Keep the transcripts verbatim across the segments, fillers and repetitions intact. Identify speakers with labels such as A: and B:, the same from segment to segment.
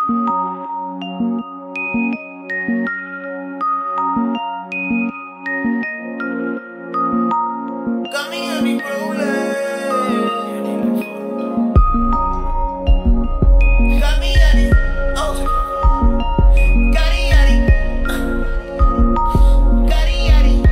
A: Got me on the roller. Got me on it. Oh. Got it, got it. Got it, got it.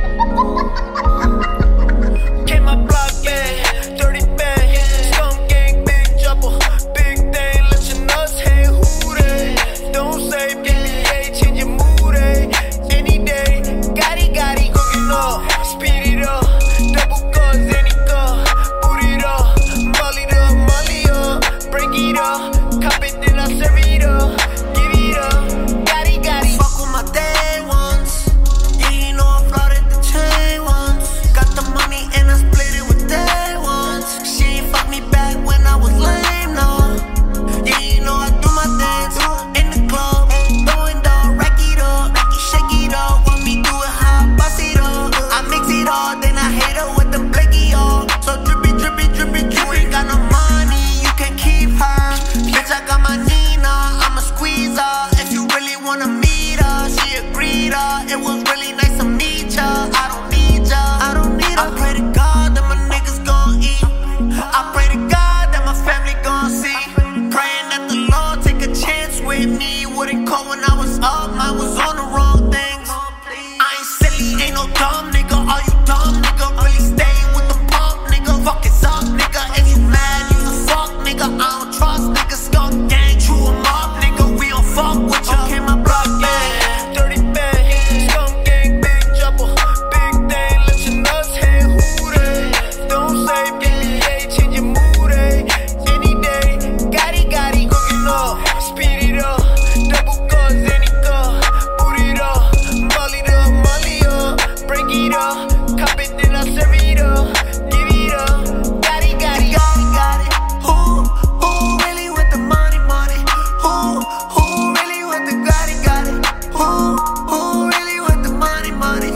A: Came my block, yeah. Dirty bag. Skunk gang, big trouble. Big thing, let your nuts hang. Who they? Don't say B B A, change your mood, eh? Any day. Got it, got it. Cooking up. Speed it up. Double guns, any gun. Boot it up. Molly it up, molly up. Break it up. Cop it, then I serve it up. Give it up. Got it, got it. Fuck with my day ones. Yeah, you know I flouted the chain once. Got the money and I split it with day ones. She ain't fuck me back when I was lame, no. Yeah, you know I do my dance in the club. Throwing down, rack it up. Shake it up. Want me do it how I bust it up. I mix it all, then I hit her with the blicky all. So drippy, drippy, drippy, drippy. You ain't got no money, you can keep her. Bitch, I got my Nina, I'ma squeeze her. If you really wanna meet her, she agreed her. It was really nice to meet ya. I don't need ya, I don't need her. I pray to God that my niggas gon' eat. I pray to God that my family gon' see. Praying that the Lord take a chance with me. Wouldn't call when I was up, I was on the wrong things. I ain't silly, ain't no dumb nigga. All you dumb nigga really stay with the pump, nigga. Fuck it's up, nigga. If you mad, you a fuck, nigga. I don't trust niggas. Skunk gang, chew 'em up, nigga. We don't fuck with ya. Okay, my block, yeah. Dirty bag. Skunk gang, big trouble. Big thing, let your nuts hang. Who they? Don't say B B A, change your mood, eh? Any day. Got it, got it. Cooking up. Speed it up. Double guns, any gun. Boot it up. Molly it up, molly up. Break it up. Cop it, then I serve it up. Give it up. Got it, got it, got it, got it. Who, who really with the money, money? Who, who really with the got it, got it? Who, who really with the money, money?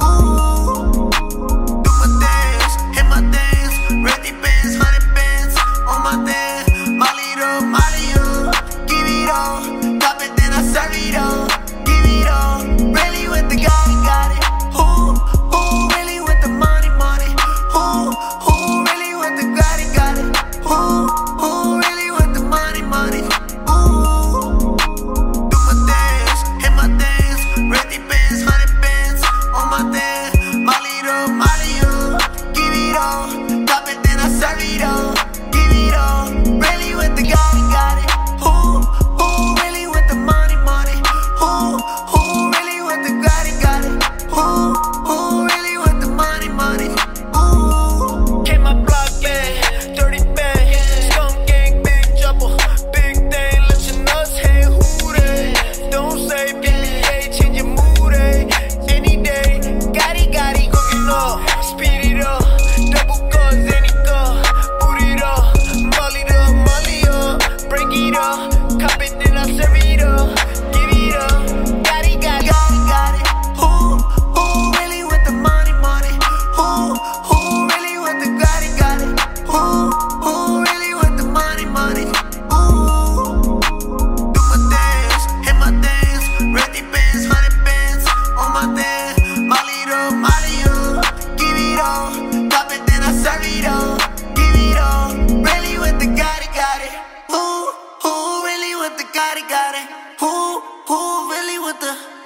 A: Ooh. Do my dance, hit my dance. Ready bands, hundred bands on my dance. Molly it up, molly up. Give it up. Cop it, then I serve it up. Give it up. Really with the got it, got it. Who, who really with the money, money? Who, who really with the got it, got it? Who, who really with the money, money? Ooh. Do my dance, hit my dance. Ready bands, hundred bands on my dance. Molly it up, molly up. Give it up. Cop it, then I serve it up. Give it up. Really with the got it, got it. Who, who really with the money, money? Who, who really with the got it, got it? Who, who really with the money, money? Ooh. Came my block, yeah. Dirty bag. Skunk gang, big trouble. Big thing, let your nuts hang. Who they? Don't say B B A, change your mood, eh? Any day. Got it, got it. Cooking up. Speed it up. Double guns, any gun. Boot it up. Molly it up, molly up. Break it up. Cop it, then I serve it up. Give it up. Got it, got it, got it, got it. Who, who really with the money, money? Who, who really with the got it, got it? Who, who really with the money, money? Ooh. Do my dance, hit my dance. Ready bands, hundred bands on my dance. Molly it up, molly up. Give it up. Cop it, then I serve it up. Give it up. Really with the got it, got it. Who, who really with the got it, got it? Who, who really with the